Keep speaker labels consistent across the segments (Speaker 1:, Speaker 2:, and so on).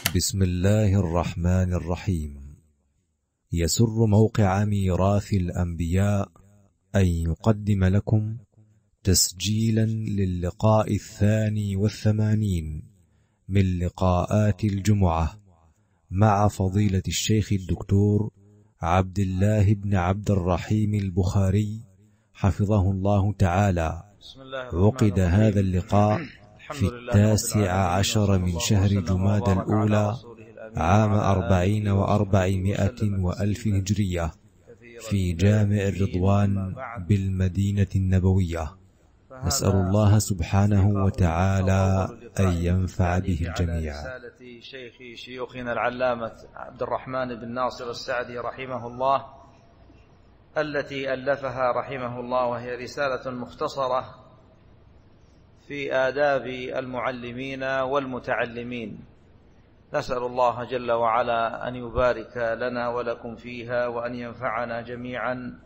Speaker 1: بسم الله الرحمن الرحيم. يسر موقع ميراث الأنبياء أن يقدم لكم تسجيلا للقاء 82 من لقاءات الجمعة مع فضيلة الشيخ الدكتور عبد الله بن عبد الرحيم البخاري حفظه الله تعالى. عقد هذا اللقاء في 19 من شهر جمادى الأولى عام 40 و400 وألف هجرية في جامع الرضوان بالمدينة النبوية. نسأل الله سبحانه وتعالى أن ينفع به الجميع.
Speaker 2: رسالة شيوخنا العلامة عبد الرحمن بن ناصر السعدي رحمه الله التي ألفها رحمه الله، وهي رسالة مختصرة في آداب المعلمين والمتعلمين. نسأل الله جل وعلا أن يبارك لنا ولكم فيها، وأن ينفعنا جميعا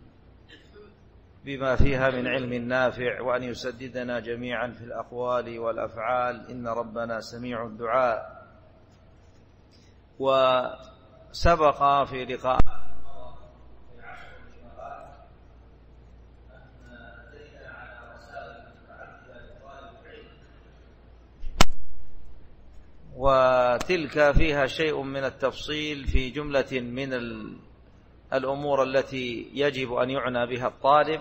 Speaker 2: بما فيها من علم نافع، وأن يسددنا جميعا في الأقوال والأفعال، إن ربنا سميع الدعاء. وسبق في لقاء وتلك فيها شيء من التفصيل في جملة من الأمور التي يجب أن يعنى بها الطالب،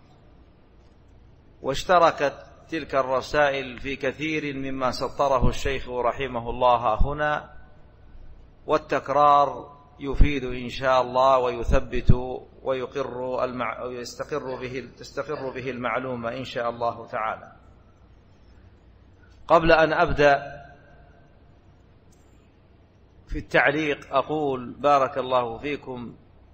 Speaker 2: واشتركت تلك الرسائل في كثير مما سطره الشيخ رحمه الله هنا، والتكرار يفيد إن شاء الله ويثبت تستقر به المعلومة إن شاء الله تعالى. قبل أن أبدأ في التعليق أقول بارك الله فيكم،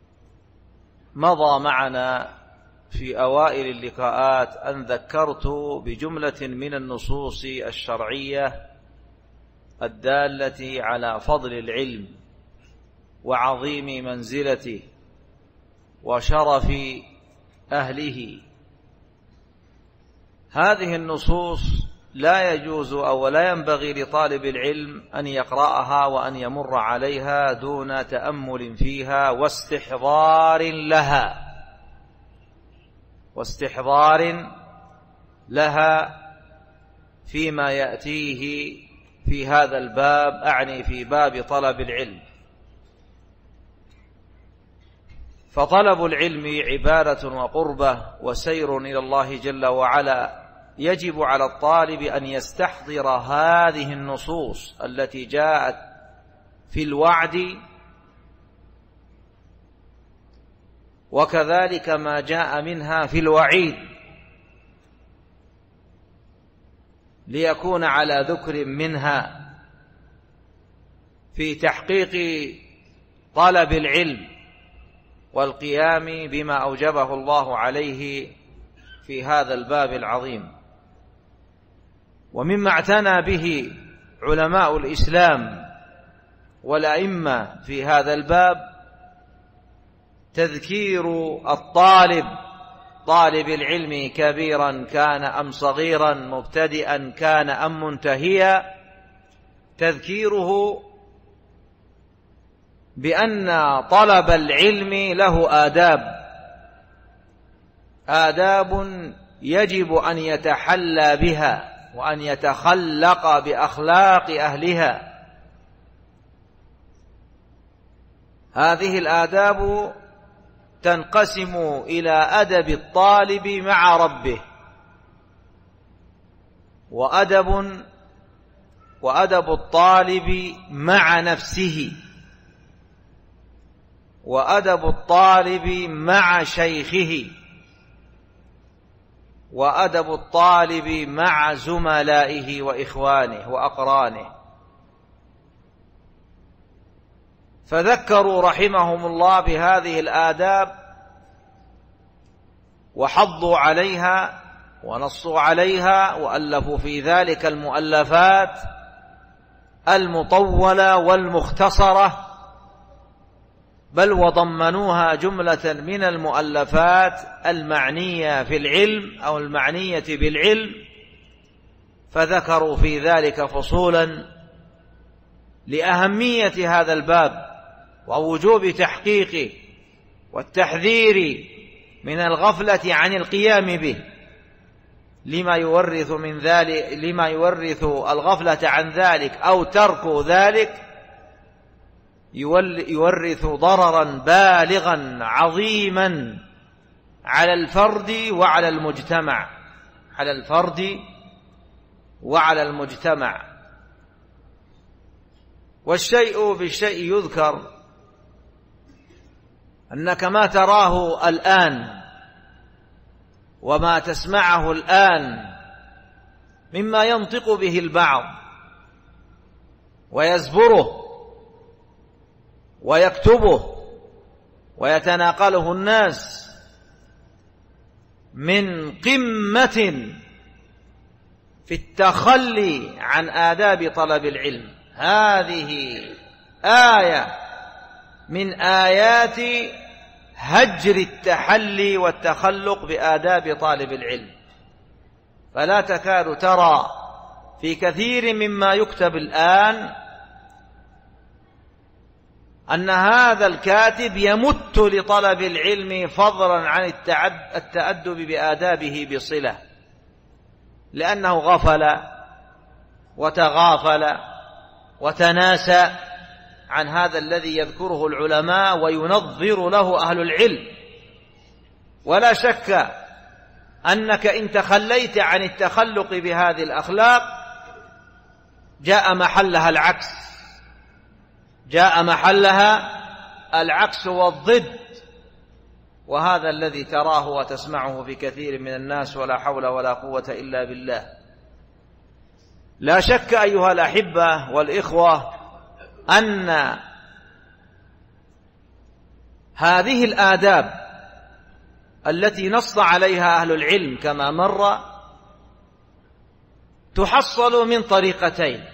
Speaker 2: مضى معنا في أوائل اللقاءات أن ذكرت بجملة من النصوص الشرعية الدالة على فضل العلم وعظيم منزلته وشرف أهله. هذه النصوص لا يجوز أو لا ينبغي لطالب العلم أن يقرأها وأن يمر عليها دون تأمل فيها واستحضار لها فيما يأتيه في هذا الباب، أعني في باب طلب العلم. فطلب العلم عبادة وقربة وسير إلى الله جل وعلا. يجب على الطالب أن يستحضر هذه النصوص التي جاءت في الوعد، وكذلك ما جاء منها في الوعيد، ليكون على ذكر منها في تحقيق طلب العلم والقيام بما أوجبه الله عليه في هذا الباب العظيم. ومما اعتنى به علماء الإسلام والأئمة في هذا الباب تذكير طالب العلم كبيرا كان أم صغيرا، مبتدئا كان أم منتهيا، تذكيره بأن طلب العلم له آداب يجب أن يتحلى بها وأن يتخلق بأخلاق أهلها. هذه الآداب تنقسم إلى أدب الطالب مع ربه، وأدب الطالب مع نفسه، وأدب الطالب مع شيخه، وأدب الطالب مع زملائه وإخوانه وأقرانه. فذكروا رحمهم الله بهذه الآداب وحضوا عليها ونصوا عليها، وألفوا في ذلك المؤلفات المطولة والمختصرة، بل وضمنوها جملة من المؤلفات المعنية في العلم أو المعنية بالعلم، فذكروا في ذلك فصولا لأهمية هذا الباب ووجوب تحقيقه والتحذير من الغفلة عن القيام به، لما يورث الغفلة عن ذلك أو ترك ذلك يورث ضررا بالغا عظيما على الفرد وعلى المجتمع، على الفرد وعلى المجتمع. والشيء بالشيء يذكر، أنك ما تراه الآن وما تسمعه الآن مما ينطق به البعض ويزبره ويكتبه ويتناقله الناس من قمة في التخلي عن آداب طلب العلم، هذه آية من آيات هجر التحلي والتخلق بآداب طالب العلم. فلا تكاد ترى في كثير مما يكتب الآن أن هذا الكاتب يمت لطلب العلم فضلا عن التأدب بآدابه بصلة، لأنه غفل وتغافل وتناسى عن هذا الذي يذكره العلماء وينظر له أهل العلم. ولا شك أنك إن تخليت عن التخلق بهذه الأخلاق جاء محلها العكس، جاء محلها العكس والضد، وهذا الذي تراه وتسمعه في كثير من الناس، ولا حول ولا قوة إلا بالله. لا شك أيها الأحبة والإخوة أن هذه الآداب التي نص عليها أهل العلم كما مر تحصل من طريقتين،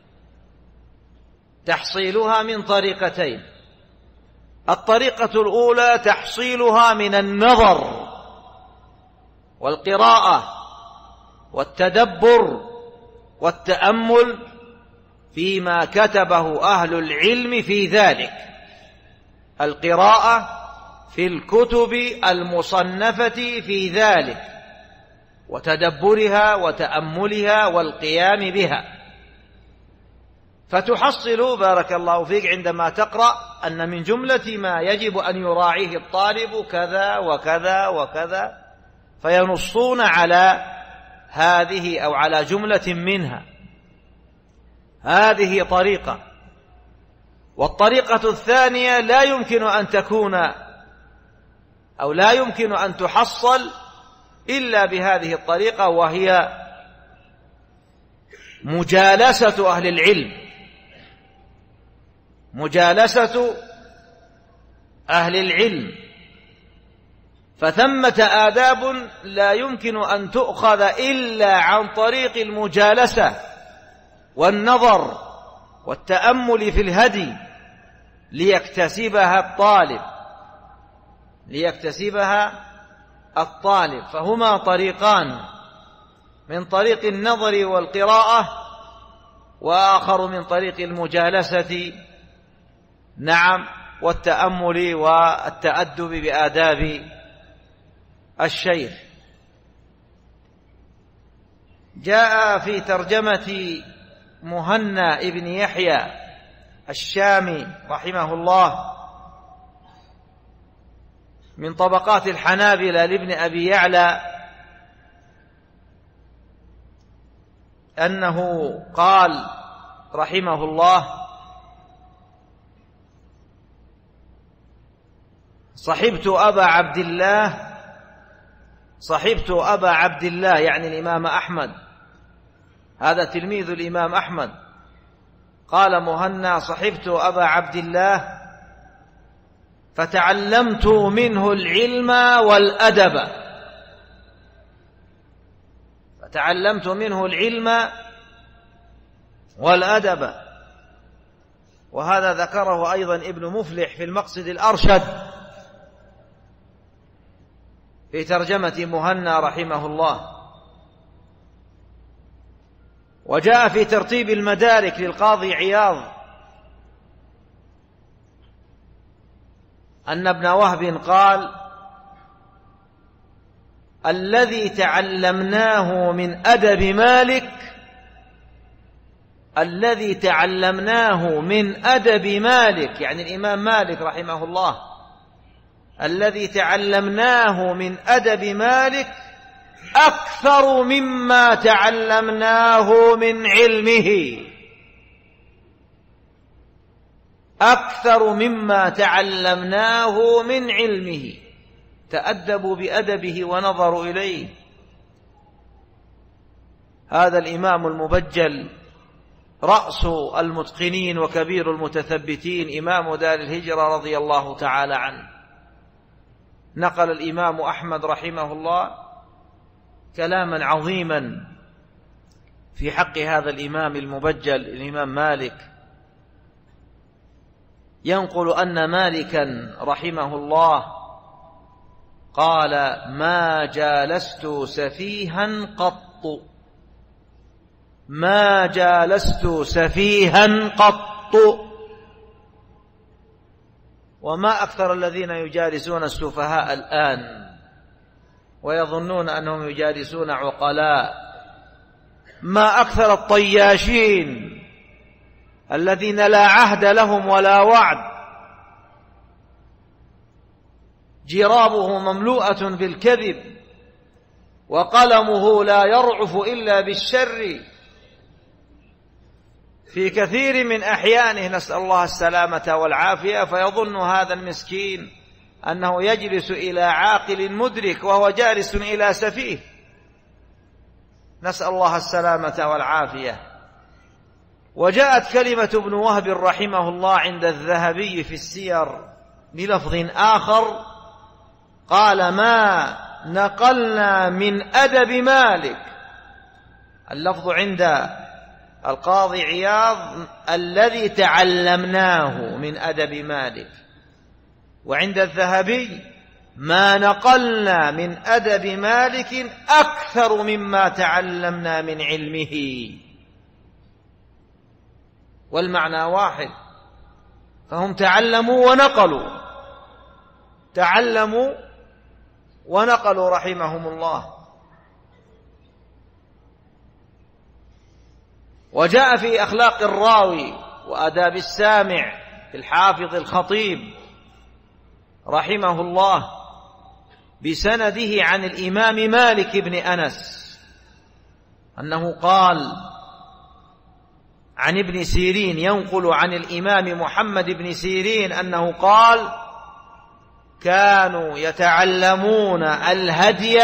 Speaker 2: تحصيلها من طريقتين. الطريقة الأولى تحصيلها من النظر والقراءة والتدبر والتأمل فيما كتبه أهل العلم في ذلك، القراءة في الكتب المصنفة في ذلك وتدبرها وتأملها والقيام بها، فتحصل بارك الله فيك عندما تقرأ أن من جملة ما يجب أن يراعيه الطالب كذا وكذا وكذا، فينصون على هذه أو على جملة منها. هذه طريقة. والطريقة الثانية لا يمكن أن تكون أو لا يمكن أن تحصل إلا بهذه الطريقة، وهي مجالسة أهل العلم، مجالسة أهل العلم. فثمة آداب لا يمكن أن تؤخذ إلا عن طريق المجالسة والنظر والتأمل في الهدي ليكتسبها الطالب. فهما طريقان، من طريق النظر والقراءة، وآخر من طريق المجالسة نعم والتأمل والتأدب بآداب الشيخ. جاء في ترجمة مهنا ابن يحيى الشامي رحمه الله من طبقات الحنابلة لابن أبي يعلى أنه قال رحمه الله: صحبت أبا عبد الله يعني الإمام أحمد، هذا تلميذ الإمام أحمد. قال مهنا: صحبت أبا عبد الله فتعلمت منه العلم والأدب، فتعلمت منه العلم والأدب. وهذا ذكره أيضا ابن مفلح في المقصد الأرشد في ترجمة مهنا رحمه الله. وجاء في ترتيب المدارك للقاضي عياض أن ابن وهب قال: الذي تعلمناه من أدب مالك، الذي تعلمناه من أدب مالك، يعني الإمام مالك رحمه الله، الذي تعلمناه من أدب مالك أكثر مما تعلمناه من علمه، أكثر مما تعلمناه من علمه. تأدبوا بأدبه ونظروا إليه. هذا الإمام المبجل رأس المتقنين وكبير المتثبتين، إمام دار الهجرة رضي الله تعالى عنه. نقل الإمام أحمد رحمه الله كلاما عظيما في حق هذا الإمام المبجل الإمام مالك، ينقل أن مالكا رحمه الله قال: ما جالست سفيها قط، ما جالست سفيها قط. وما أكثر الذين يجالسون السفهاء الآن ويظنون أنهم يجالسون عقلاء. ما أكثر الطياشين الذين لا عهد لهم ولا وعد، جرابه مملوءة بالكذب وقلمه لا يرعف إلا بالشر. في كثير من أحيانه نسأل الله السلامة والعافية، فيظن هذا المسكين أنه يجلس إلى عاقل مدرك وهو جالس إلى سفيه، نسأل الله السلامة والعافية. وجاءت كلمة ابن وهب رحمه الله عند الذهبي في السير بلفظ آخر، قال: ما نقلنا من أدب مالك. اللفظ عند القاضي عياض: الذي تعلمناه من أدب مالك. وعند الذهبي: ما نقلنا من أدب مالك أكثر مما تعلمنا من علمه. والمعنى واحد، فهم تعلموا ونقلوا، تعلموا ونقلوا رحمهم الله. وجاء في أخلاق الراوي وآداب السامع الحافظ الخطيب رحمه الله بسنده عن الإمام مالك بن أنس أنه قال عن ابن سيرين، ينقل عن الإمام محمد بن سيرين أنه قال: كانوا يتعلمون الهدي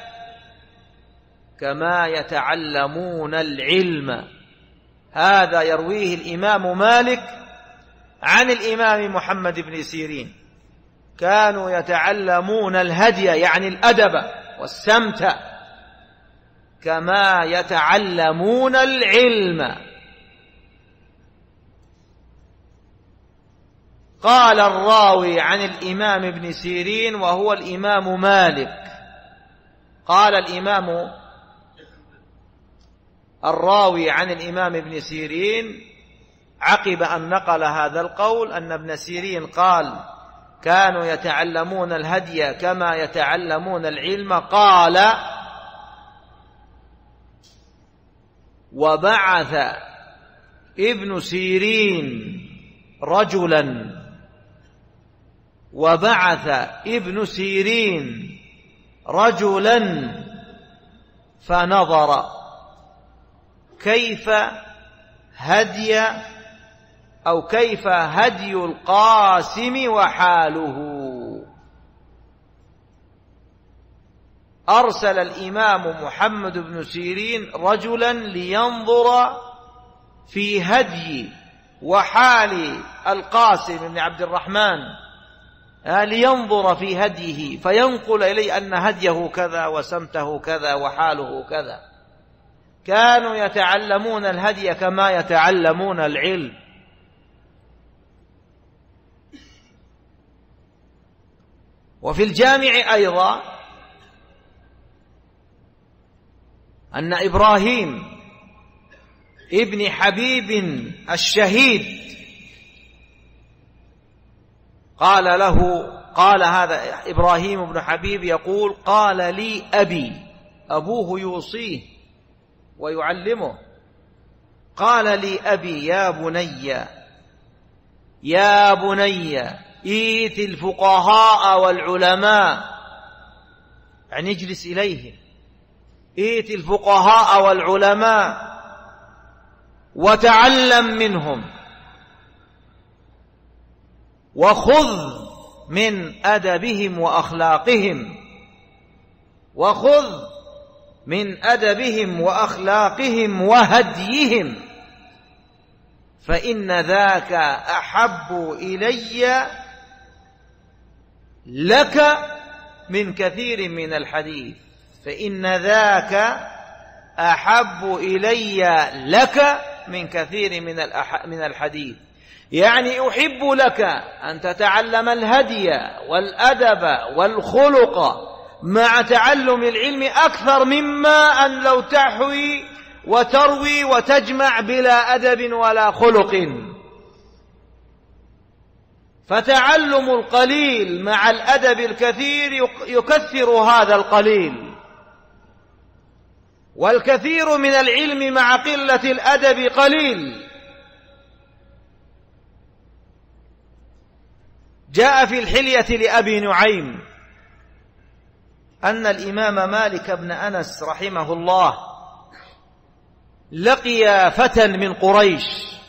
Speaker 2: كما يتعلمون العلم. هذا يرويه الإمام مالك عن الإمام محمد بن سيرين. كانوا يتعلمون الهدي يعني الأدب والسمت كما يتعلمون العلم. قال الراوي عن الإمام ابن سيرين وهو الإمام مالك، قال الإمام الراوي عن الإمام ابن سيرين عقب أن نقل هذا القول أن ابن سيرين قال: كانوا يتعلمون الهدي كما يتعلمون العلم، قال: وبعث ابن سيرين رجلا، وبعث ابن سيرين رجلا فنظر كيف هدي أو كيف هدي القاسم وحاله. أرسل الإمام محمد بن سيرين رجلا لينظر في هدي وحال القاسم بن عبد الرحمن، لينظر في هديه فينقل إليه أن هديه كذا وسمته كذا وحاله كذا. كانوا يتعلمون الهدي كما يتعلمون العلم. وفي الجامع أيضا أن إبراهيم ابن حبيب الشهيد قال هذا إبراهيم بن حبيب يقول: قال لي أبي، أبوه يوصيه ويعلمه، قال لي أبي: يا بني إيت الفقهاء والعلماء، يعني اجلس إليهم، إيت الفقهاء والعلماء وتعلم منهم، وخذ من أدبهم وأخلاقهم، وخذ من أدبهم وأخلاقهم وهديهم، فإن ذاك أحب إلي لك من كثير من الحديث، فإن ذاك أحب إلي لك من كثير من الحديث. يعني أحب لك أن تتعلم الهدي والأدب والخلق مع تعلم العلم أكثر مما أن لو تحوي وتروي وتجمع بلا أدب ولا خلق. فتعلم القليل مع الأدب الكثير يكثر هذا القليل، والكثير من العلم مع قلة الأدب قليل. جاء في الحلية لأبي نعيم أن الإمام مالك بن أنس رحمه الله لقي فتى من قريش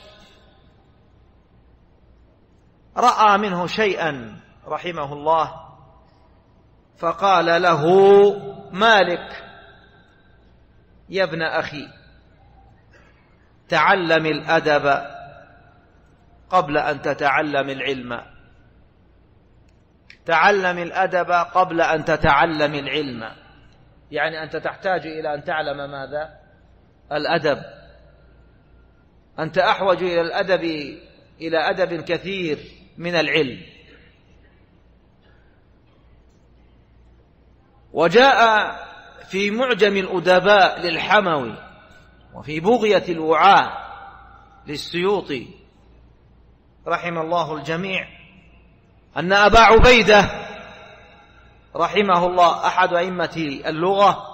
Speaker 2: رأى منه شيئا رحمه الله، فقال له مالك: يا ابن أخي، تعلم الأدب قبل أن تتعلم العلم، تعلم الأدب قبل أن تتعلم العلم. يعني أنت تحتاج إلى أن تعلم ماذا؟ الأدب. أنت أحوج إلى أدب كثير من العلم. وجاء في معجم الأدباء للحموي وفي بغية الوعاء للسيوطي رحم الله الجميع أن أبا عبيدة رحمه الله أحد أئمة اللغة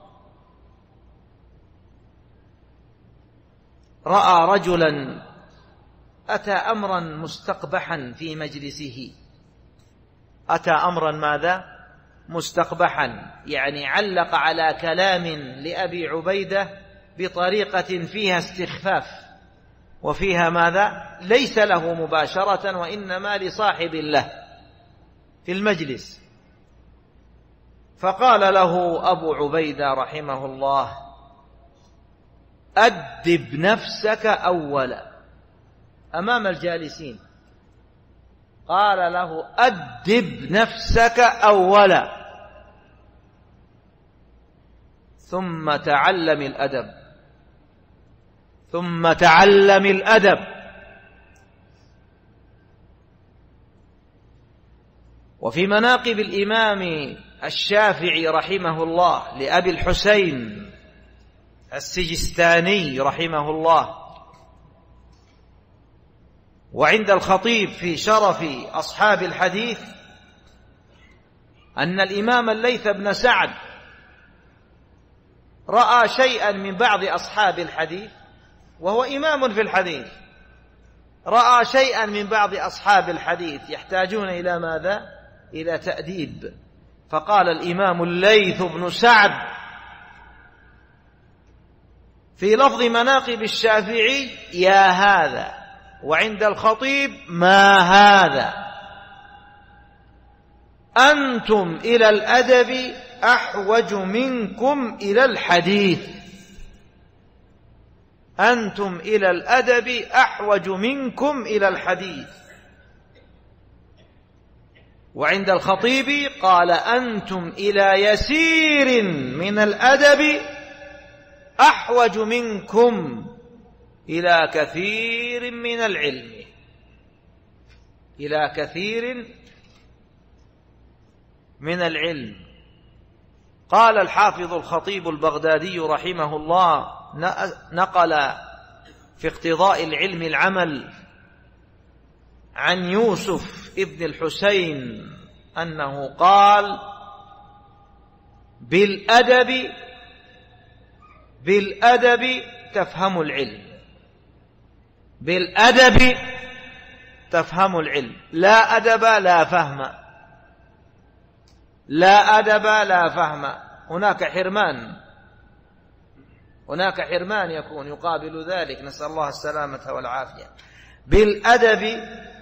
Speaker 2: رأى رجلا أتى أمرا مستقبحا في مجلسه. أتى أمرا ماذا؟ مستقبحا، يعني علق على كلام لأبي عبيدة بطريقة فيها استخفاف وفيها ماذا؟ ليس له مباشرة وإنما لصاحب له في المجلس. فقال له أبو عبيدة رحمه الله: أدب نفسك أولا، أمام الجالسين. قال له: أدب نفسك أولا ثم تعلم الأدب، ثم تعلم الأدب. وفي مناقب الإمام الشافعي رحمه الله لأبي الحسين السجستاني رحمه الله، وعند الخطيب في شرف أصحاب الحديث، أن الإمام الليث بن سعد رأى شيئا من بعض أصحاب الحديث، وهو إمام في الحديث، رأى شيئا من بعض أصحاب الحديث يحتاجون إلى ماذا؟ إلى تأديب. فقال الإمام الليث بن سعد في لفظ مناقب الشافعي: يا هذا، وعند الخطيب: ما هذا، أنتم إلى الأدب أحوج منكم إلى الحديث، أنتم إلى الأدب أحوج منكم إلى الحديث. وعند الخطيب قال: أنتم إلى يسير من الأدب أحوج منكم إلى كثير من العلم، إلى كثير من العلم. قال الحافظ الخطيب البغدادي رحمه الله، نقل في اقتضاء العلم العمل عن يوسف ابن الحسين أنه قال: بالأدب تفهم العلم، بالأدب تفهم العلم، لا أدب لا فهم، لا أدب لا فهم. هناك حرمان يكون يقابل ذلك، نسأل الله السلامة والعافية. بالأدب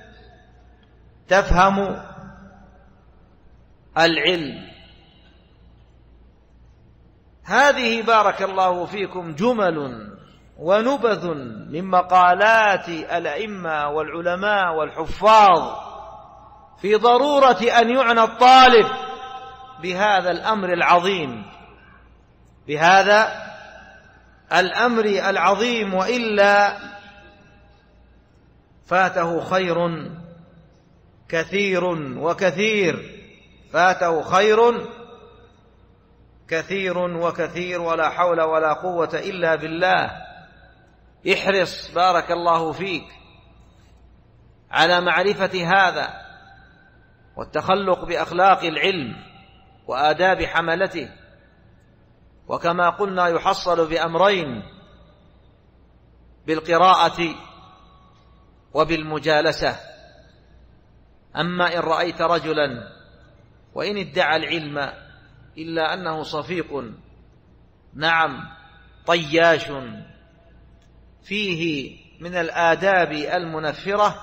Speaker 2: تفهم العلم. هذه بارك الله فيكم جمل ونبذ من مقالات الأئمة والعلماء والحفاظ في ضرورة أن يعنى الطالب بهذا الأمر العظيم، بهذا الأمر العظيم، وإلا فاته خير كثير وكثير، فاته خير كثير وكثير، ولا حول ولا قوة إلا بالله. احرص بارك الله فيك على معرفة هذا والتخلق بأخلاق العلم وآداب حملته، وكما قلنا يحصل بأمرين: بالقراءة وبالمجالسة. أما إن رأيت رجلا وإن ادعى العلم إلا أنه صفيق، نعم، طياش، فيه من الآداب المنفرة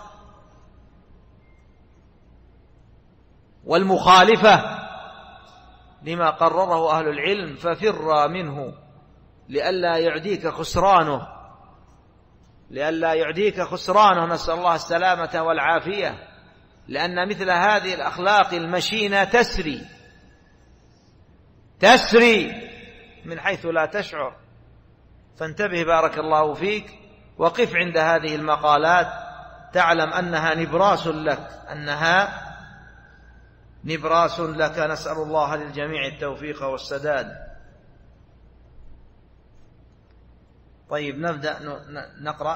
Speaker 2: والمخالفة لما قرره أهل العلم، ففر منه لئلا يعديك خسرانه، نسأل الله السلامة والعافية، لأن مثل هذه الأخلاق المشينة تسري من حيث لا تشعر. فانتبه بارك الله فيك، وقف عند هذه المقالات، تعلم أنها نبراس لك، نسأل الله للجميع التوفيق والسداد. طيب نبدأ نقرأ.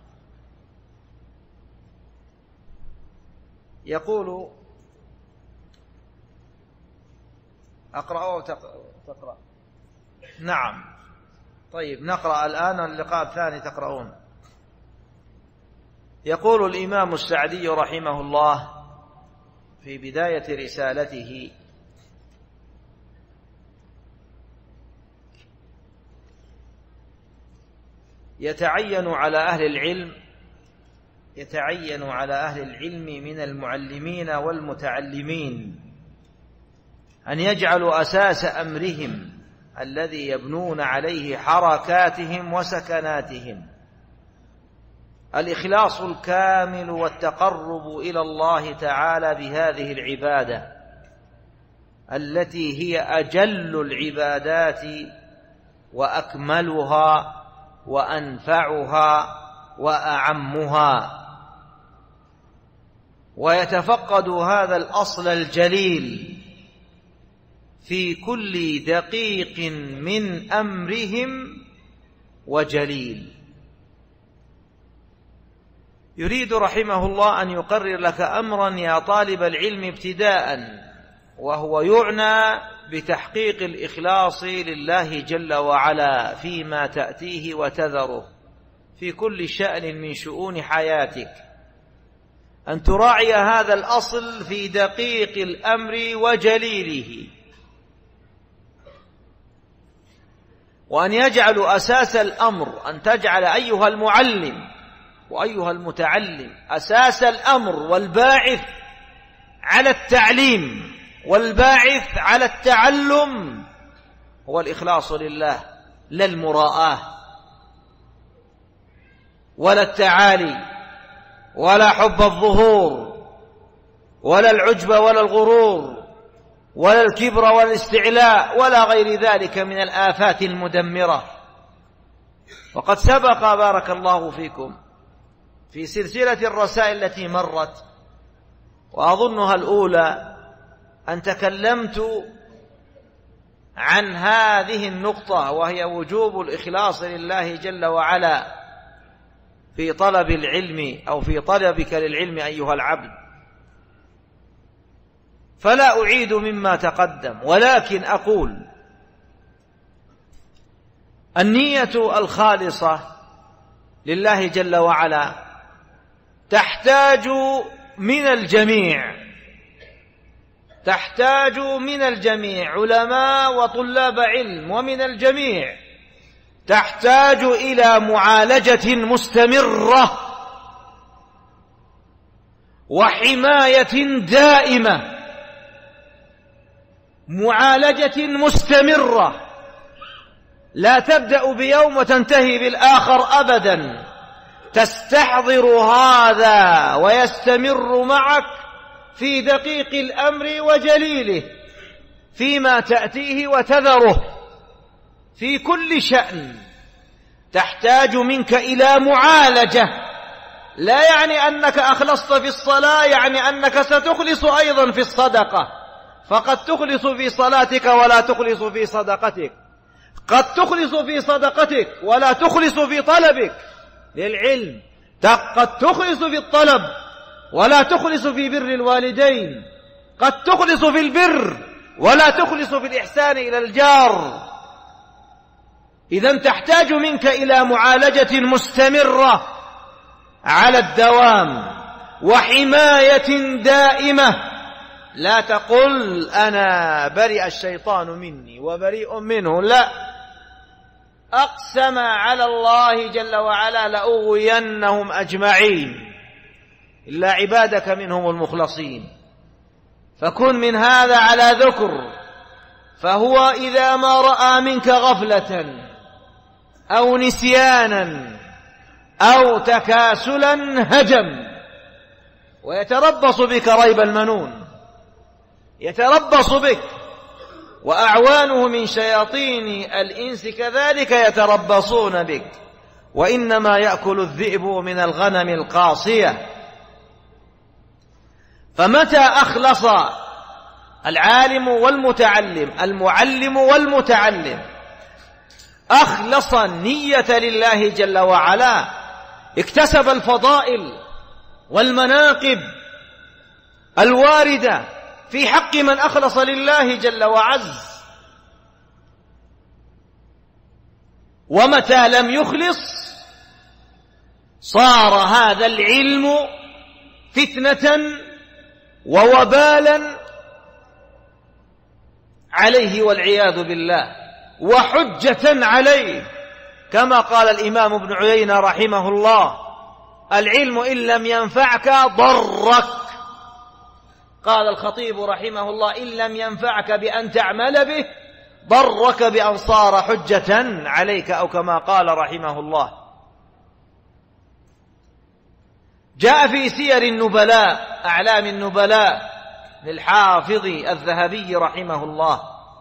Speaker 2: يقول: أقرأ أو تقرأ؟ نعم. طيب نقرأ الآن، اللقاء الثاني تقرؤون. يقول الإمام السعدي رحمه الله في بداية رسالته: يتعين على أهل العلم من المعلمين والمتعلمين أن يجعلوا أساس أمرهم الذي يبنون عليه حركاتهم وسكناتهم الإخلاص الكامل والتقرب إلى الله تعالى بهذه العبادة التي هي أجل العبادات وأكملها وأنفعها وأعمها، ويتفقد هذا الأصل الجليل في كل دقيق من أمرهم وجليل. يريد رحمه الله أن يقرر لك أمرا يا طالب العلم ابتداء، وهو يعنى بتحقيق الإخلاص لله جل وعلا فيما تأتيه وتذره في كل شأن من شؤون حياتك، أن تراعي هذا الأصل في دقيق الأمر وجليله، وأن يجعل أساس الأمر، أن تجعل أيها المعلم وأيها المتعلم أساس الأمر والباعث على التعليم والباعث على التعلم هو الإخلاص لله، لا المراءة ولا التعالي ولا حب الظهور ولا العجب ولا الغرور ولا الكبر ولا الاستعلاء ولا غير ذلك من الآفات المدمرة. وقد سبق بارك الله فيكم في سلسلة الرسائل التي مرت، وأظنها الأولى، أن تكلمت عن هذه النقطة، وهي وجوب الإخلاص لله جل وعلا في طلب العلم أو في طلبك للعلم أيها العبد. فلا أعيد مما تقدم، ولكن أقول النية الخالصة لله جل وعلا تحتاج من الجميع علماء وطلاب علم، ومن الجميع تحتاج إلى معالجة مستمرة وحماية دائمة، معالجة مستمرة لا تبدأ بيوم وتنتهي بالآخر أبدا، تستحضر هذا ويستمر معك في دقيق الأمر وجليله، فيما تأتيه وتذره، في كل شأن تحتاج منك إلى معالجة. لا يعني أنك أخلصت في الصلاة يعني أنك ستخلص أيضا في الصدقة، فقد تخلص في صلاتك ولا تخلص في صدقتك، قد تخلص في صدقتك ولا تخلص في طلبك للعلم، قد تخلص في الطلب ولا تخلص في بر الوالدين، قد تخلص في البر ولا تخلص في الإحسان إلى الجار. إذن تحتاج منك إلى معالجة مستمرة على الدوام وحماية دائمة. لا تقل أنا برئ الشيطان مني وبريء منه، لا، أقسم على الله جل وعلا لأغوينهم أجمعين إلا عبادك منهم المخلصين. فكن من هذا على ذكر، فهو إذا ما رأى منك غفلة أو نسيانا أو تكاسلا هجم ويتربص بك ريب المنون، يتربص بك، وأعوانه من شياطين الإنس كذلك يتربصون بك، وإنما يأكل الذئب من الغنم القاصية. فمتى أخلص العالم والمتعلم، المعلم والمتعلم، أخلص النية لله جل وعلا، اكتسب الفضائل والمناقب الواردة في حق من أخلص لله جل وعز. ومتى لم يخلص صار هذا العلم فتنة ووبالا عليه والعياذ بالله، وحجة عليه، كما قال الإمام ابن عيينة رحمه الله: العلم إن لم ينفعك ضرك. قال الخطيب رحمه الله: إن لم ينفعك بأن تعمل به ضرك بأن صار حجة عليك، أو كما قال رحمه الله. جاء في سير النبلاء أعلام النبلاء للحافظ الذهبي رحمه الله،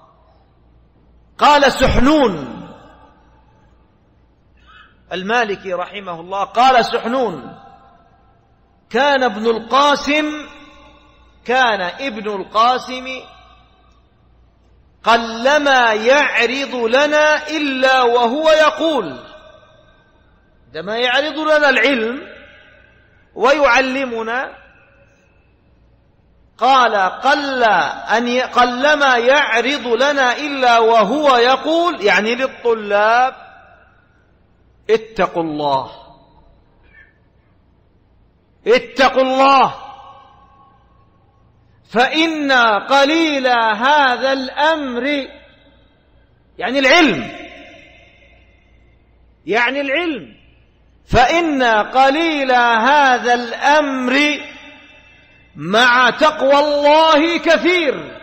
Speaker 2: قال سحنون المالكي رحمه الله، قال سحنون: كان ابن القاسم قلما يعرض لنا إلا وهو يقول، عندما يعرض لنا العلم ويعلمنا، قال قلما يعرض لنا إلا وهو يقول، يعني للطلاب: اتقوا الله، اتقوا الله، فإن قليل هذا الأمر، يعني العلم، فإن قليل هذا الأمر مع تقوى الله كثير،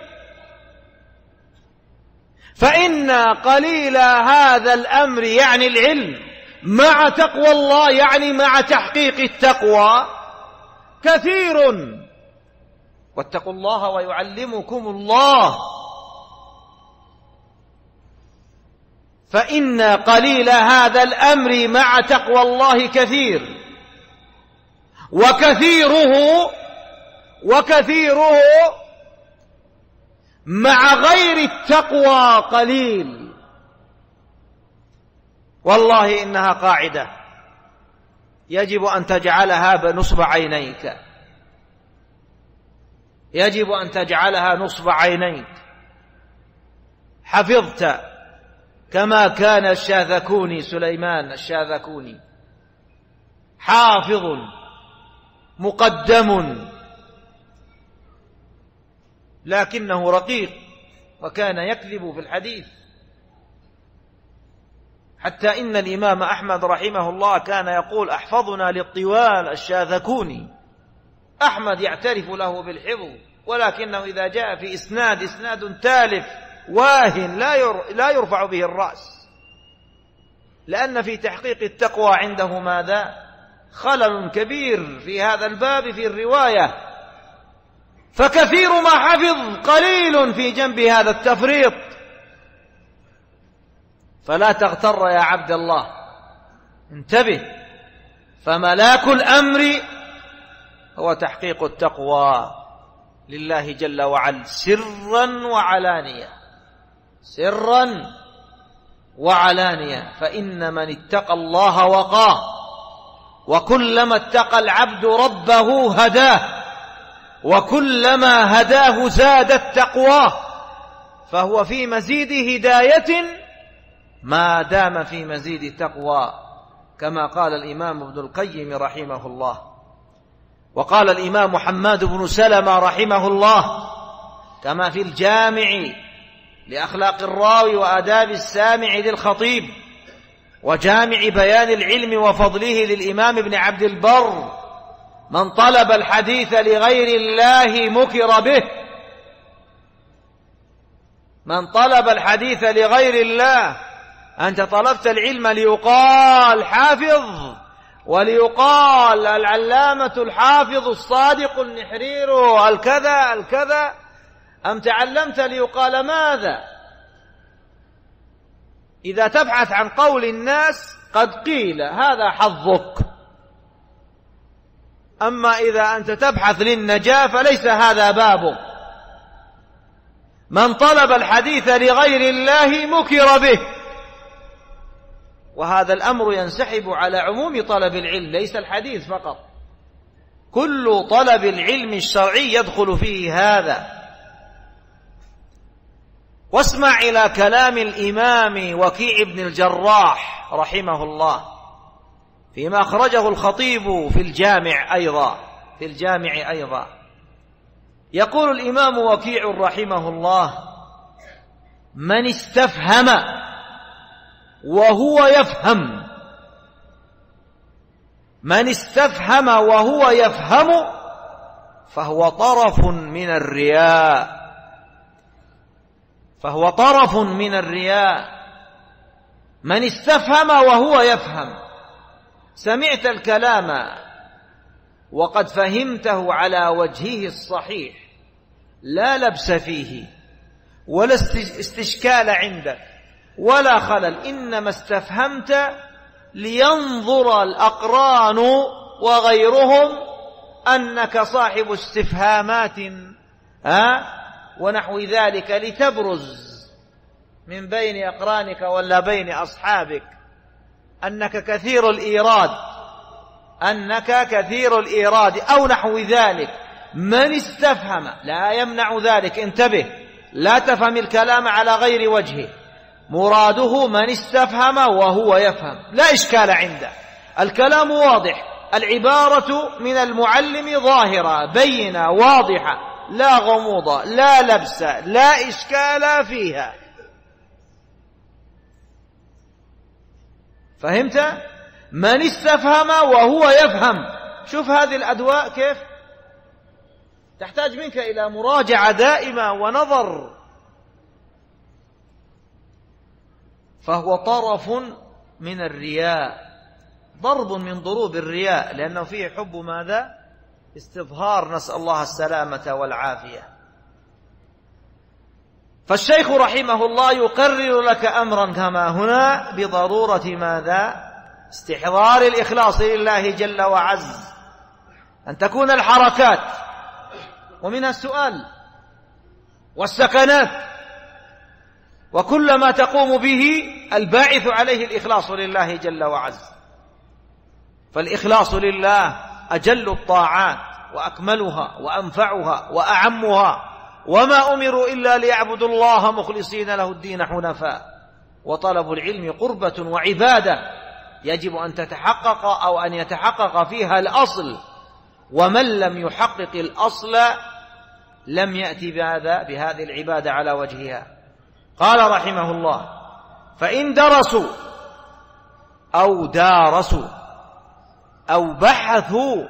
Speaker 2: فإن قليل هذا الأمر يعني العلم مع تقوى الله، يعني مع تحقيق التقوى، كثير. واتقوا الله ويعلمكم الله. فإن قليل هذا الأمر مع تقوى الله كثير، وكثيره مع غير التقوى قليل. والله إنها قاعدة يجب أن تجعلها بنصب عينيك. يجب أن تجعلها نصب عينيك. حفظت كما كان الشاذكوني، سليمان الشاذكوني حافظ مقدم، لكنه رقيق وكان يكذب في الحديث، حتى إن الإمام أحمد رحمه الله كان يقول: أحفظنا للطوال الشاذكوني. أحمد يعترف له بالحفظ، ولكنه إذا جاء في إسناد تالف واهن لا يرفع به الرأس، لأن في تحقيق التقوى عنده ماذا؟ خلل كبير في هذا الباب في الرواية، فكثير ما حفظ قليل في جنب هذا التفريط. فلا تغتر يا عبد الله، انتبه، فملاك الأمر هو تحقيق التقوى لله جل وعلا سرا وعلانية، سرا وعلانية. فإن من اتقى الله وقاه، وكلما اتقى العبد ربه هداه، وكلما هداه زادت تقواه، فهو في مزيد هداية ما دام في مزيد تقوى، كما قال الإمام ابن القيم رحمه الله. وقال الإمام حماد بن سلمة رحمه الله كما في الجامع لأخلاق الراوي وآداب السامع للخطيب، وجامع بيان العلم وفضله للإمام ابن عبد البر: من طلب الحديث لغير الله مكر به. من طلب الحديث لغير الله، أنت طلبت العلم ليقال حافظ، وليقال العلامة الحافظ الصادق النحرير الكذا الكذا، أم تعلمت ليقال ماذا؟ إذا تبحث عن قول الناس قد قيل هذا حظك، أما إذا أنت تبحث للنجاة فليس هذا بابك. من طلب الحديث لغير الله مكر به، وهذا الأمر ينسحب على عموم طلب العلم، ليس الحديث فقط، كل طلب العلم الشرعي يدخل فيه هذا. واسمع إلى كلام الإمام وكيع بن الجراح رحمه الله فيما أخرجه الخطيب في الجامع أيضا. يقول الإمام وكيع رحمه الله: من استفهم وهو يفهم، من استفهم وهو يفهم فهو طرف من الرياء، فهو طرف من الرياء. من استفهم وهو يفهم، سمعت الكلام وقد فهمته على وجهه الصحيح، لا لبس فيه ولا استشكال عندك ولا خلل، إنما استفهمت لينظر الأقران وغيرهم أنك صاحب استفهامات ونحو ذلك، لتبرز من بين أقرانك ولا بين أصحابك أنك كثير الإيراد أو نحو ذلك. من استفهم لا يمنع ذلك، انتبه، لا تفهم الكلام على غير وجهه، مراده من استفهم وهو يفهم، لا إشكال عنده، الكلام واضح، العبارة من المعلم ظاهرة بينة واضحة، لا غموض لا لبس لا إشكال فيها. فهمت؟ من استفهم وهو يفهم. شوف هذه الأدواء كيف تحتاج منك إلى مراجعة دائمة ونظر. فهو طرف من الرياء، ضرب من ضروب الرياء، لأنه فيه حب ماذا؟ استظهار، نسأل الله السلامة والعافية. فالشيخ رحمه الله يقرر لك أمرا كما هنا بضرورة ماذا؟ استحضار الإخلاص لله جل وعز، أن تكون الحركات ومنها السؤال والسكنات وكل ما تقوم به الباعث عليه الإخلاص لله جل وعز. فالإخلاص لله أجل الطاعات وأكملها وأنفعها وأعمها، وما أمروا إلا ليعبدوا الله مخلصين له الدين حنفاء. وطلب العلم قربة وعبادة يجب أن تتحقق أو أن يتحقق فيها الأصل، ومن لم يحقق الأصل لم يأتي بهذه العبادة على وجهها. قال رحمه الله: فإن درسوا أو دارسوا أو بحثوا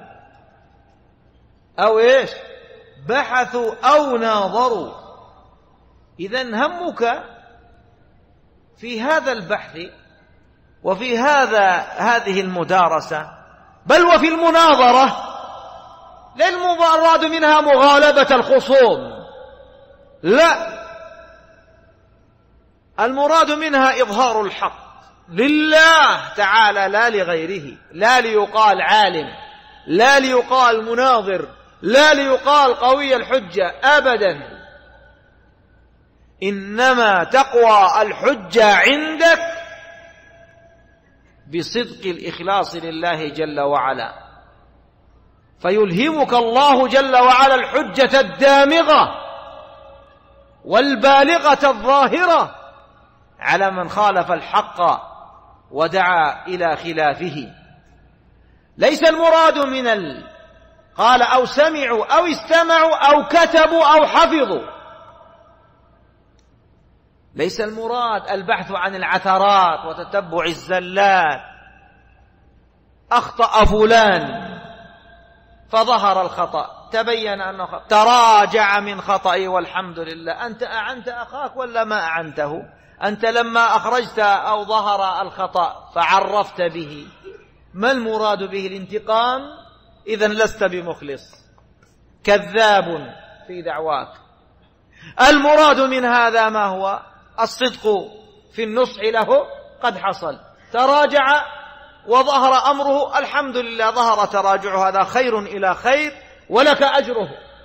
Speaker 2: أو إيش بحثوا أو ناظروا، إذن همك في هذا البحث وفي هذه المدارسة بل وفي المناظرة لا المراد منها مغالبة الخصوم، لا، المراد منها إظهار الحق لله تعالى لا لغيره، لا ليقال عالم، لا ليقال مناظر، لا ليقال قوي الحجة أبدا، إنما تقوى الحجة عندك بصدق الإخلاص لله جل وعلا، فيلهمك الله جل وعلا الحجة الدامغة والبالغة الظاهرة على من خالف الحق ودعا إلى خلافه. ليس المراد قال أو سمعوا أو استمعوا أو كتبوا أو حفظوا، ليس المراد البحث عن العثرات وتتبع الزلات. أخطأ فلان فظهر الخطأ، تبين أنه خطأ، تراجع من خطئه والحمد لله. أنت أعنت أخاك ولا ما أعنته؟ أنت لما أخرجت أو ظهر الخطأ فعرفت به، ما المراد به؟ الانتقام؟ إذن لست بمخلص، كذاب في دعواك. المراد من هذا ما هو؟ الصدق في النصح له قد حصل، تراجع وظهر أمره، الحمد لله، ظهر تراجع، هذا خير إلى خير ولك أجره.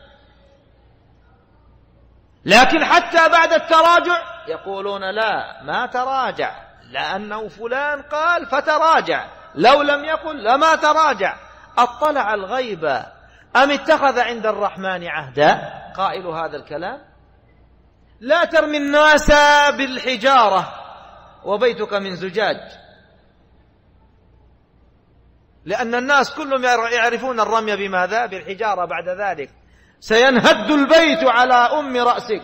Speaker 2: لكن حتى بعد التراجع يقولون لا، ما تراجع لأنه فلان قال فتراجع، لو لم يقل لما تراجع. اطلع الغيب أم اتخذ عند الرحمن عهدا؟ قائل هذا الكلام لا ترمي الناس بالحجارة وبيتك من زجاج، لأن الناس كلهم يعرفون الرمي بماذا؟ بالحجارة. بعد ذلك سينهد البيت على أم رأسك.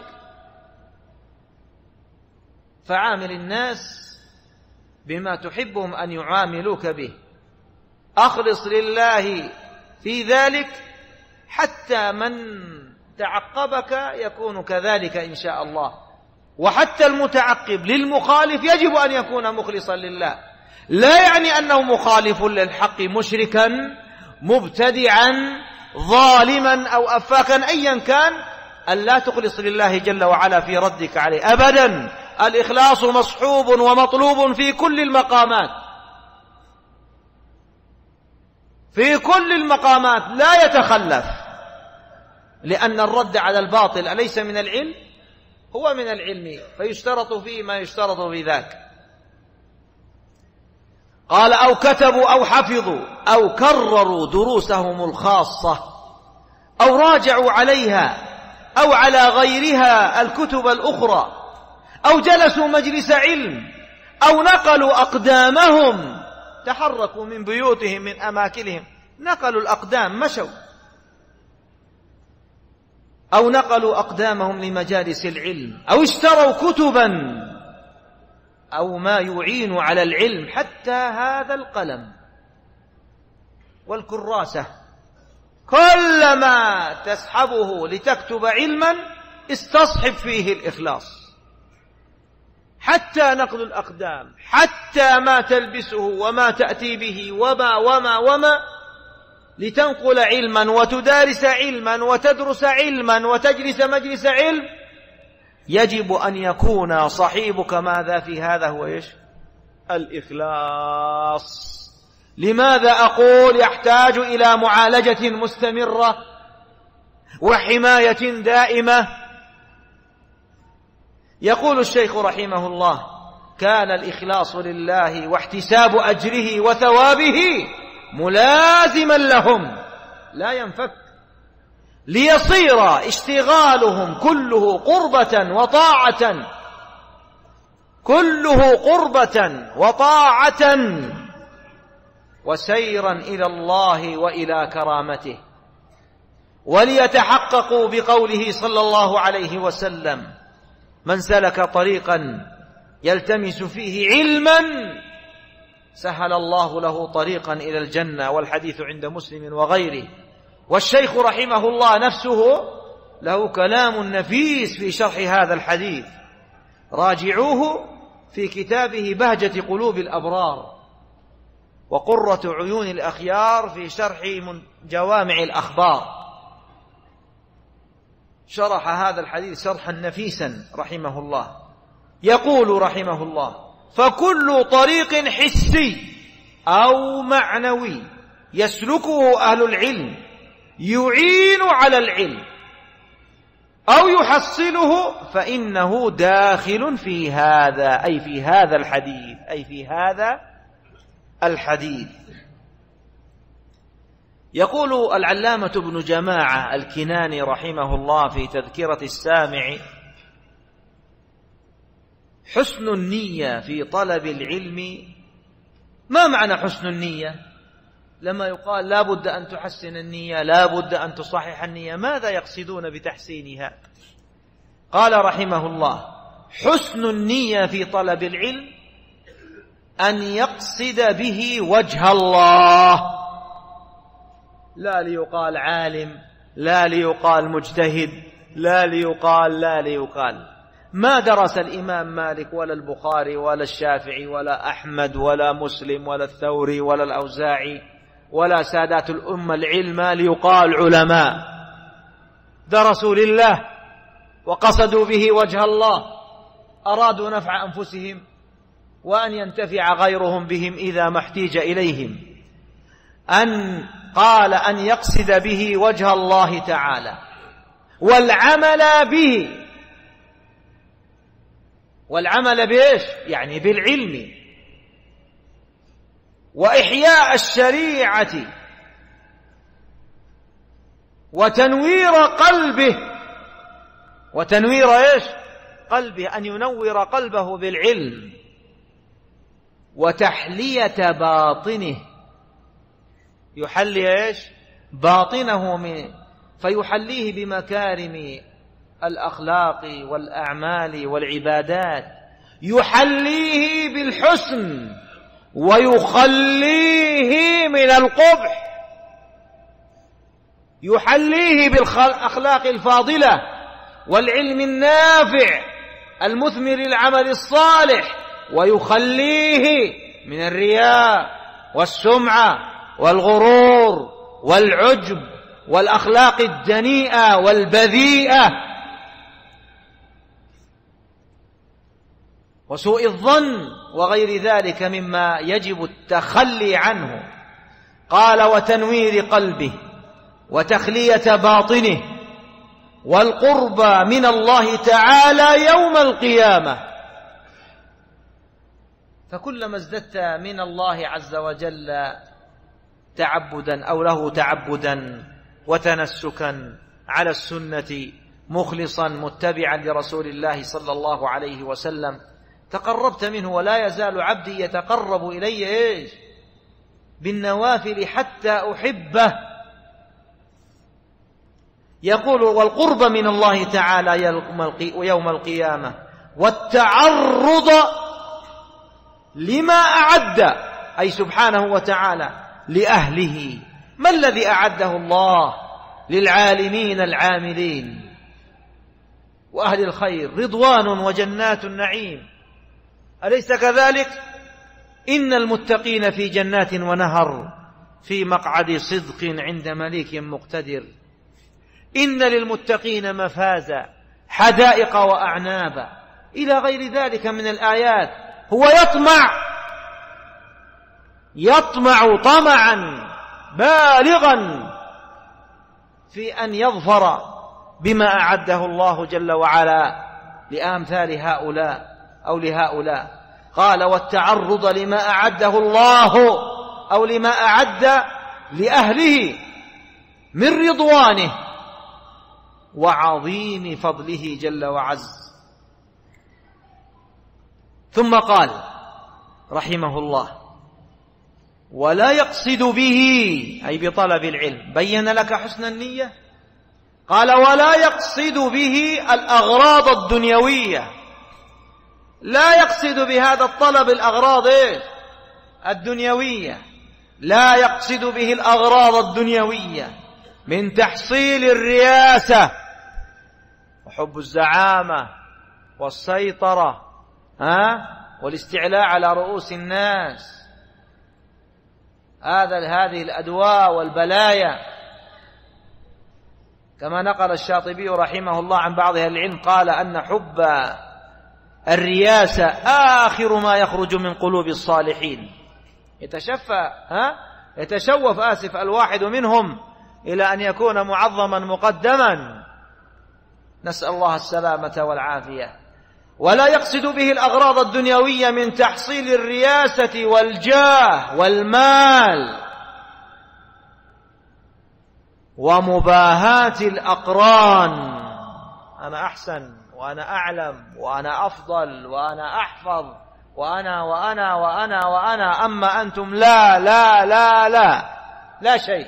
Speaker 2: فعامل الناس بما تحبهم أن يعاملوك به، أخلص لله في ذلك حتى من تعقبك يكون كذلك إن شاء الله. وحتى المتعقب للمخالف يجب أن يكون مخلصا لله، لا يعني أنه مخالف للحق مشركا مبتدعا ظالما أو أفاكا أيا كان، أن لا تخلص لله جل وعلا في ردك عليه أبدا. الإخلاص مصحوب ومطلوب في كل المقامات، في كل المقامات لا يتخلف، لأن الرد على الباطل أليس من العلم؟ هو من العلم، فيشترط فيه ما يشترط في ذاك. قال أو كتبوا أو حفظوا أو كرروا دروسهم الخاصة أو راجعوا عليها أو على غيرها الكتب الأخرى أو جلسوا مجلس علم أو نقلوا أقدامهم، تحركوا من بيوتهم من أماكنهم، نقلوا الأقدام، مشوا، أو نقلوا أقدامهم لمجالس العلم أو اشتروا كتبا أو ما يعين على العلم، حتى هذا القلم والكراسة كلما تسحبه لتكتب علما استصحب فيه الإخلاص، حتى نقل الأقدام، حتى ما تلبسه وما تأتي به وما وما وما، لتنقل علما وتدارس علما وتدرس علما وتجلس مجلس علم، يجب أن يكون صحيبك ماذا في هذا؟ هو إيش؟ الإخلاص. لماذا أقول يحتاج إلى معالجة مستمرة وحماية دائمة؟ يقول الشيخ رحمه الله: كان الإخلاص لله واحتساب أجره وثوابه ملازما لهم، لا ينفك ليصير اشتغالهم كله قربة وطاعة، كله قربة وطاعة وسيرا إلى الله وإلى كرامته، وليتحققوا بقوله صلى الله عليه وسلم: من سلك طريقا يلتمس فيه علما سهل الله له طريقا إلى الجنة، والحديث عند مسلم وغيره. والشيخ رحمه الله نفسه له كلام نفيس في شرح هذا الحديث، راجعوه في كتابه بهجة قلوب الأبرار وقرة عيون الأخيار في شرح جوامع الأخبار، شرح هذا الحديث شرحا نفيسا رحمه الله. يقول رحمه الله: فكل طريق حسي أو معنوي يسلكه أهل العلم يعين على العلم أو يحصله فإنه داخل في هذا، أي في هذا الحديث، أي في هذا الحديث. يقول العلامة ابن جماعة الكناني رحمه الله في تذكرة السامع: حسن النية في طلب العلم. ما معنى حسن النية؟ لما يقال لا بد أن تحسن النية، لا بد أن تصحح النية، ماذا يقصدون بتحسينها؟ قال رحمه الله: حسن النية في طلب العلم أن يقصد به وجه الله، لا ليقال عالم، لا ليقال مجتهد، لا ليقال. ما درس الإمام مالك ولا البخاري ولا الشافعي ولا أحمد ولا مسلم ولا الثوري ولا الأوزاعي ولا سادات الأمة العلم ليقال علماء، درسوا لله وقصدوا به وجه الله، أرادوا نفع أنفسهم وأن ينتفع غيرهم بهم إذا ما احتيج إليهم. أن قال أن يقصد به وجه الله تعالى والعمل به. والعمل بإيش؟ يعني بالعلم، وإحياء الشريعة وتنوير قلبه. وتنوير إيش؟ قلبه، أن ينور قلبه بالعلم، وتحلية باطنه، يحلي إيش؟ باطنه فيحليه بمكارم الأخلاق والأعمال والعبادات، يحليه بالحسن ويخليه من القبح، يحليه بالأخلاق الفاضلة والعلم النافع المثمر للعمل الصالح، ويخليه من الرياء والسمعة والغرور والعجب والأخلاق الدنيئة والبذيئة وسوء الظن وغير ذلك مما يجب التخلي عنه. قال: وتنوير قلبه وتخلية باطنه والقرب من الله تعالى يوم القيامة. فكلما ازددت من الله عز وجل تعبدا أو له تعبدا وتنسكا على السنة مخلصا متبعا لرسول الله صلى الله عليه وسلم، تقربت منه. ولا يزال عبدي يتقرب إلي إيش؟ بالنوافل حتى أحبه. يقول: والقرب من الله تعالى يوم القيامة، والتعرض لما أعد، أي سبحانه وتعالى، لأهله. ما الذي أعده الله للعالمين العاملين وأهل الخير؟ رضوان وجنات النعيم، أليس كذلك؟ إن المتقين في جنات ونهر في مقعد صدق عند مليك مقتدر. إن للمتقين مفازا حدائق وأعنابا إلى غير ذلك من الآيات. هو يطمع طمعا بالغا في أن يظفر بما أعده الله جل وعلا لأمثال هؤلاء أو لهؤلاء. قال: والتعرض لما أعده الله أو لما أعد لأهله من رضوانه وعظيم فضله جل وعز. ثم قال رحمه الله: ولا يقصد به، أي بطلب العلم، بين لك حسن النية. قال: ولا يقصد به الأغراض الدنيوية، لا يقصد بهذا الطلب الأغراض الدنيوية، لا يقصد به الأغراض الدنيوية من تحصيل الرياسة وحب الزعامة والسيطرة والاستعلاء على رؤوس الناس، هذه الأدواء والبلايا. كما نقل الشاطبي رحمه الله عن بعض أهل العلم قال أن حب الرياسة آخر ما يخرج من قلوب الصالحين. يتشوف الواحد منهم إلى أن يكون معظما مقدما، نسأل الله السلامة والعافية. ولا يقصد به الأغراض الدنيوية من تحصيل الرياسة والجاه والمال ومباهاة الأقران، أنا أحسن وأنا أعلم وأنا أفضل وأنا أحفظ وأنا وأنا وأنا وأنا، أما أنتم لا لا لا لا لا شيء.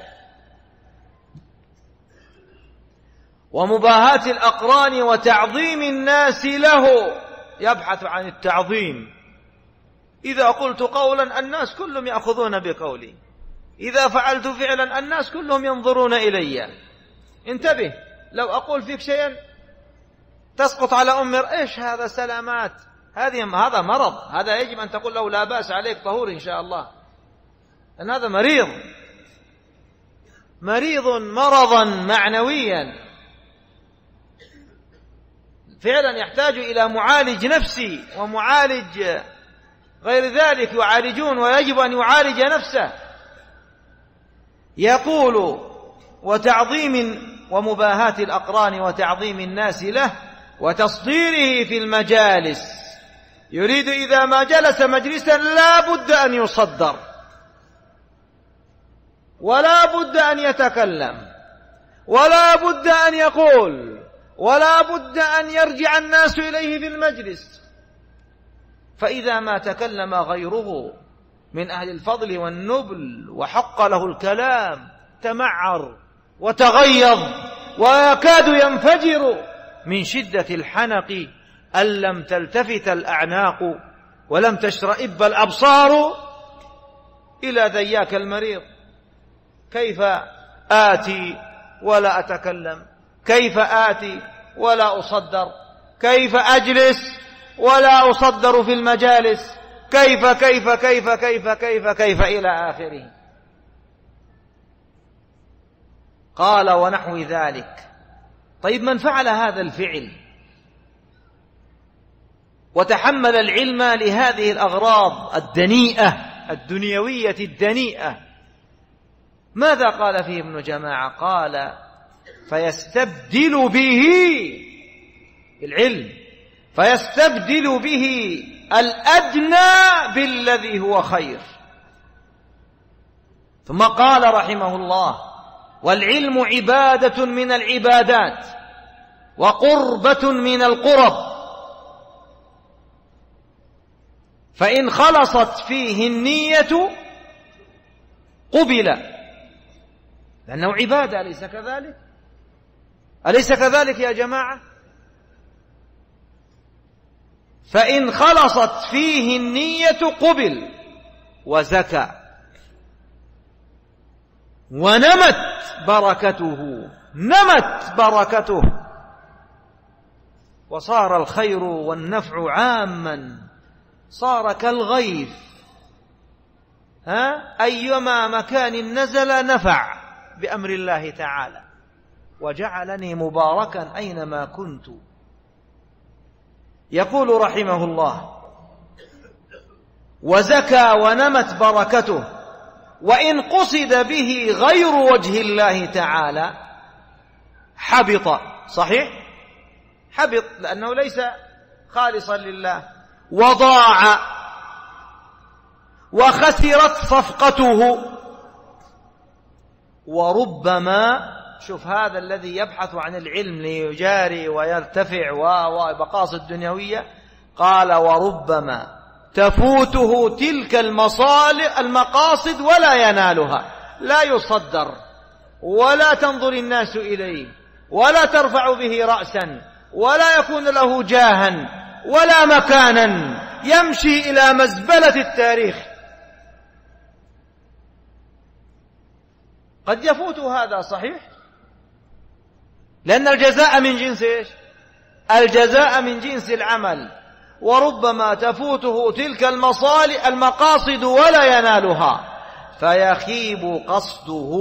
Speaker 2: ومباهاة الأقران وتعظيم الناس له، يبحث عن التعظيم. إذا قلت قولا الناس كلهم يأخذون بقولي، إذا فعلت فعلا الناس كلهم ينظرون إلي. انتبه، لو أقول فيك شيئا تسقط على أمر، إيش هذا سلامات، هذا مرض، هذا يجب أن تقول له لا بأس عليك طهور إن شاء الله، أن هذا مريض مرضا معنويا فعلا يحتاج إلى معالج نفسي ومعالج غير ذلك، يعالجون ويجب أن يعالج نفسه. يقول: وتعظيم ومباهاة الأقران وتعظيم الناس له وتصديره في المجالس، يريد إذا ما جلس مجلسا لا بد أن يصدر ولا بد أن يتكلم ولا بد أن يقول ولا بد أن يرجع الناس إليه في المجلس. فإذا ما تكلم غيره من أهل الفضل والنبل وحق له الكلام تمعر وتغيظ ويكاد ينفجر من شدة الحنق أن لم تلتفت الأعناق ولم تشرئب الأبصار إلى ذياك المريض. كيف آتي ولا أتكلم؟ كيف آتي ولا أصدر؟ كيف أجلس ولا أصدر في المجالس؟ كيف كيف كيف كيف كيف كيف إلى آخره. قال: ونحو ذلك. طيب، من فعل هذا الفعل وتحمل العلم لهذه الأغراض الدنيئة الدنيوية الدنيئة، ماذا قال فيه ابن جماعة؟ قال: فيستبدل به العلم، فيستبدل به الأدنى بالذي هو خير. ثم قال رحمه الله: والعلم عبادة من العبادات وقربة من القرب، فإن خلصت فيه النية قبل، لأنه عبادة، أليس كذلك؟ أليس كذلك يا جماعة؟ فإن خلصت فيه النية قبل وزكى ونمت بركته وصار الخير والنفع عاما، صار كالغيث، أيما مكان نزل نفع بأمر الله تعالى، وجعلني مباركا أينما كنت. يقول رحمه الله: وزكى ونمت بركته، وإن قصد به غير وجه الله تعالى حبط. صحيح، حبط لأنه ليس خالصا لله، وضاع وخسرت صفقته، وربما شوف هذا الذي يبحث عن العلم ليجاري ويرتفع ومقاصد دنيوية، قال وربما تفوته تلك المقاصد ولا ينالها، لا يصدر ولا تنظر الناس إليه ولا ترفع به رأسا ولا يكون له جاها ولا مكانا، يمشي إلى مزبلة التاريخ. قد يفوت هذا صحيح، لأن الجزاء من جنس إيش؟ الجزاء من جنس العمل. وربما تفوته تلك المقاصد ولا ينالها، فيخيب قصده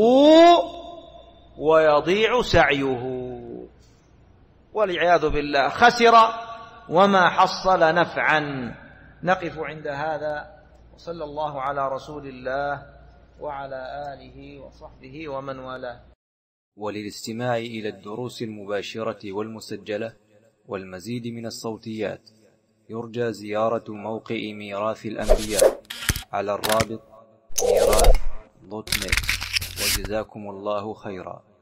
Speaker 2: ويضيع سعيه، والعياذ بالله خسر وما حصل نفعا. نقف عند هذا، وصلى الله على رسول الله وعلى آله وصحبه ومن والاه.
Speaker 1: وللاستماع إلى الدروس المباشرة والمسجلة والمزيد من الصوتيات يرجى زيارة موقع ميراث الأنبياء على الرابط ميراث.net. وجزاكم الله خيرا.